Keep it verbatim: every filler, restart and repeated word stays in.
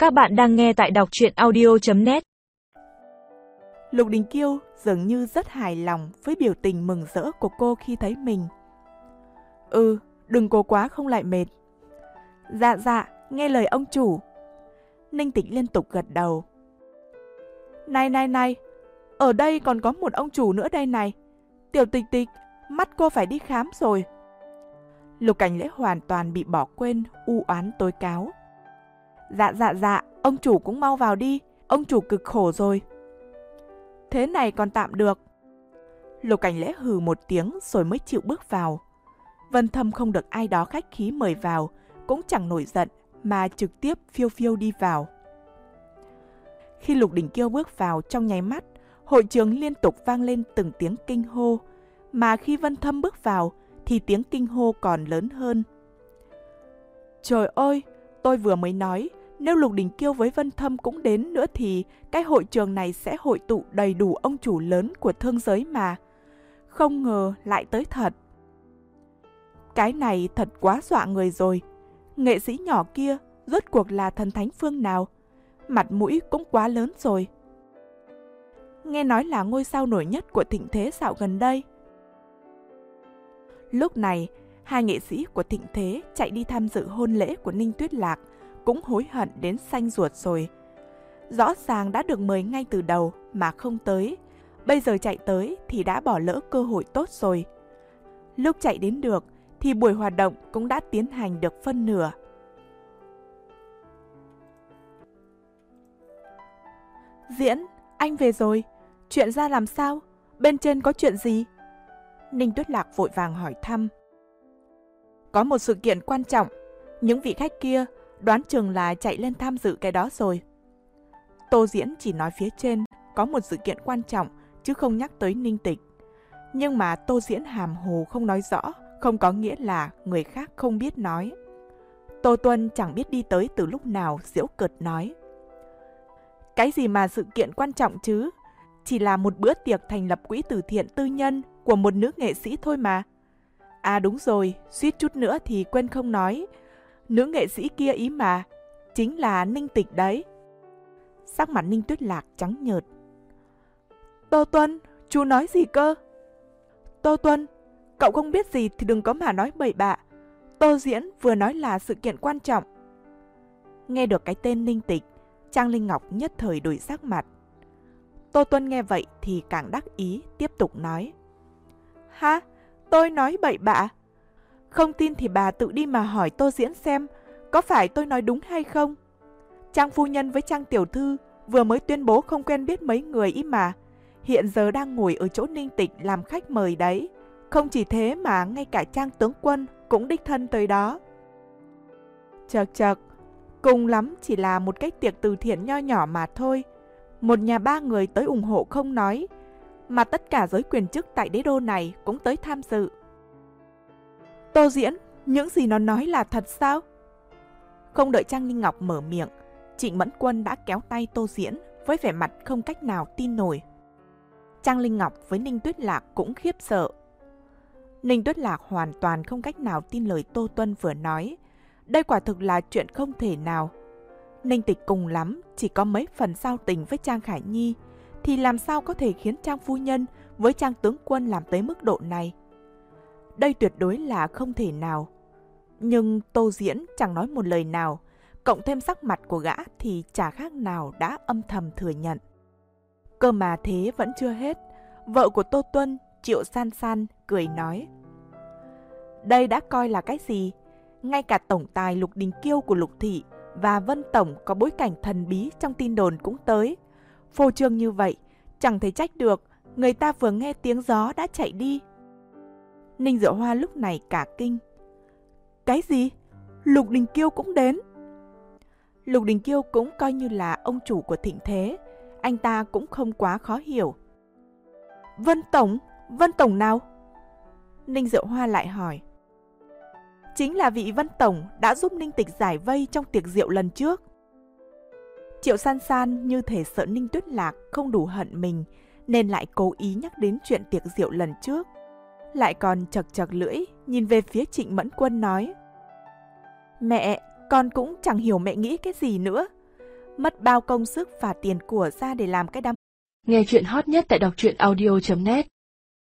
Các bạn đang nghe tại đọc truyện audio chấm net. Lục Đình Kiêu dường như rất hài lòng với biểu tình mừng rỡ của cô khi thấy mình. Ừ, đừng cố quá không lại mệt. Dạ dạ, nghe lời ông chủ. Ninh Tịch liên tục gật đầu. Này này này, ở đây còn có một ông chủ nữa đây này. Tiểu Tịch Tịch, mắt cô phải đi khám rồi. Lục Cảnh Lễ hoàn toàn bị bỏ quên, u oán tố cáo. Dạ dạ dạ, ông chủ cũng mau vào đi, ông chủ cực khổ rồi. Thế này còn tạm được. Lục Cảnh Lễ hừ một tiếng rồi mới chịu bước vào. Vân Thâm không được ai đó khách khí mời vào, cũng chẳng nổi giận mà trực tiếp phiêu phiêu đi vào. Khi Lục Đình Kiêu bước vào trong nháy mắt, hội trường liên tục vang lên từng tiếng kinh hô, mà khi Vân Thâm bước vào thì tiếng kinh hô còn lớn hơn. Trời ơi, tôi vừa mới nói, nếu Lục Đình Kiêu với Vân Thâm cũng đến nữa thì cái hội trường này sẽ hội tụ đầy đủ ông chủ lớn của thương giới mà. Không ngờ lại tới thật. Cái này thật quá dọa người rồi. Nghệ sĩ nhỏ kia rốt cuộc là thần thánh phương nào? Mặt mũi cũng quá lớn rồi. Nghe nói là ngôi sao nổi nhất của thịnh thế dạo gần đây. Lúc này, hai nghệ sĩ của thịnh thế chạy đi tham dự hôn lễ của Ninh Tuyết Lạc cũng hối hận đến xanh ruột rồi. Rõ ràng đã được mời ngay từ đầu mà không tới. Bây giờ chạy tới thì đã bỏ lỡ cơ hội tốt rồi. Lúc chạy đến được thì buổi hoạt động cũng đã tiến hành được phân nửa. Diễn, anh về rồi. Chuyện ra làm sao? Bên trên có chuyện gì? Ninh Tuyết Lạc vội vàng hỏi thăm. Có một sự kiện quan trọng. Những vị khách kia đoán chừng là chạy lên tham dự cái đó rồi. Tô Diễn chỉ nói phía trên có một sự kiện quan trọng chứ không nhắc tới Ninh Tịch. Nhưng mà Tô Diễn hàm hồ không nói rõ, không có nghĩa là người khác không biết nói. Tô Tuân chẳng biết đi tới từ lúc nào, giễu cợt nói. Cái gì mà sự kiện quan trọng chứ? Chỉ là một bữa tiệc thành lập quỹ từ thiện tư nhân của một nữ nghệ sĩ thôi mà. À đúng rồi, suýt chút nữa thì quên không nói. Nữ nghệ sĩ kia ý mà, chính là Ninh Tịch đấy. Sắc mặt Ninh Tuyết Lạc trắng nhợt. Tô Tuân, chú nói gì cơ? Tô Tuân, cậu không biết gì thì đừng có mà nói bậy bạ. Tô Diễn vừa nói là sự kiện quan trọng. Nghe được cái tên Ninh Tịch, Trang Linh Ngọc nhất thời đổi sắc mặt. Tô Tuân nghe vậy thì càng đắc ý, tiếp tục nói. Ha, tôi nói bậy bạ. Không tin thì bà tự đi mà hỏi Tô Diễn xem có phải tôi nói đúng hay không. Trang phu nhân với Trang tiểu thư vừa mới tuyên bố không quen biết mấy người ý mà. Hiện giờ đang ngồi ở chỗ Ninh Tịch làm khách mời đấy. Không chỉ thế mà ngay cả Trang tướng quân cũng đích thân tới đó. Chật chật, cùng lắm chỉ là một cái tiệc từ thiện nho nhỏ mà thôi. Một nhà ba người tới ủng hộ không nói, mà tất cả giới quyền chức tại đế đô này cũng tới tham dự. Tô Diễn, những gì nó nói là thật sao? Không đợi Trang Linh Ngọc mở miệng, Trịnh Mẫn Quân đã kéo tay Tô Diễn với vẻ mặt không cách nào tin nổi. Trang Linh Ngọc với Ninh Tuyết Lạc cũng khiếp sợ. Ninh Tuyết Lạc hoàn toàn không cách nào tin lời Tô Tuân vừa nói. Đây quả thực là chuyện không thể nào. Ninh Tịch cùng lắm chỉ có mấy phần giao tình với Trang Khải Nhi, thì làm sao có thể khiến Trang phu nhân với Trang tướng quân làm tới mức độ này? Đây tuyệt đối là không thể nào. Nhưng Tô Diễn chẳng nói một lời nào, cộng thêm sắc mặt của gã thì chả khác nào đã âm thầm thừa nhận. Cơ mà thế vẫn chưa hết, vợ của Tô Tuân, Triệu San San, cười nói. Đây đã coi là cái gì? Ngay cả tổng tài Lục Đình Kiêu của Lục Thị và Vân Tổng có bối cảnh thần bí trong tin đồn cũng tới. Phô trương như vậy, chẳng thể trách được, người ta vừa nghe tiếng gió đã chạy đi. Ninh Diệu Hoa lúc này cả kinh. Cái gì? Lục Đình Kiêu cũng đến? Lục Đình Kiêu cũng coi như là ông chủ của thịnh thế, anh ta cũng không quá khó hiểu. Vân Tổng? Vân Tổng nào? Ninh Diệu Hoa lại hỏi. Chính là vị Vân Tổng đã giúp Ninh Tịch giải vây trong tiệc rượu lần trước. Triệu San San như thể sợ Ninh Tuyết Lạc không đủ hận mình, nên lại cố ý nhắc đến chuyện tiệc rượu lần trước. Lại còn chật chật lưỡi, nhìn về phía Trịnh Mẫn Quân nói. Mẹ, con cũng chẳng hiểu mẹ nghĩ cái gì nữa. mất bao công sức và tiền của ra để làm cái đám. Nghe chuyện hot nhất tại đọc truyện audio chấm net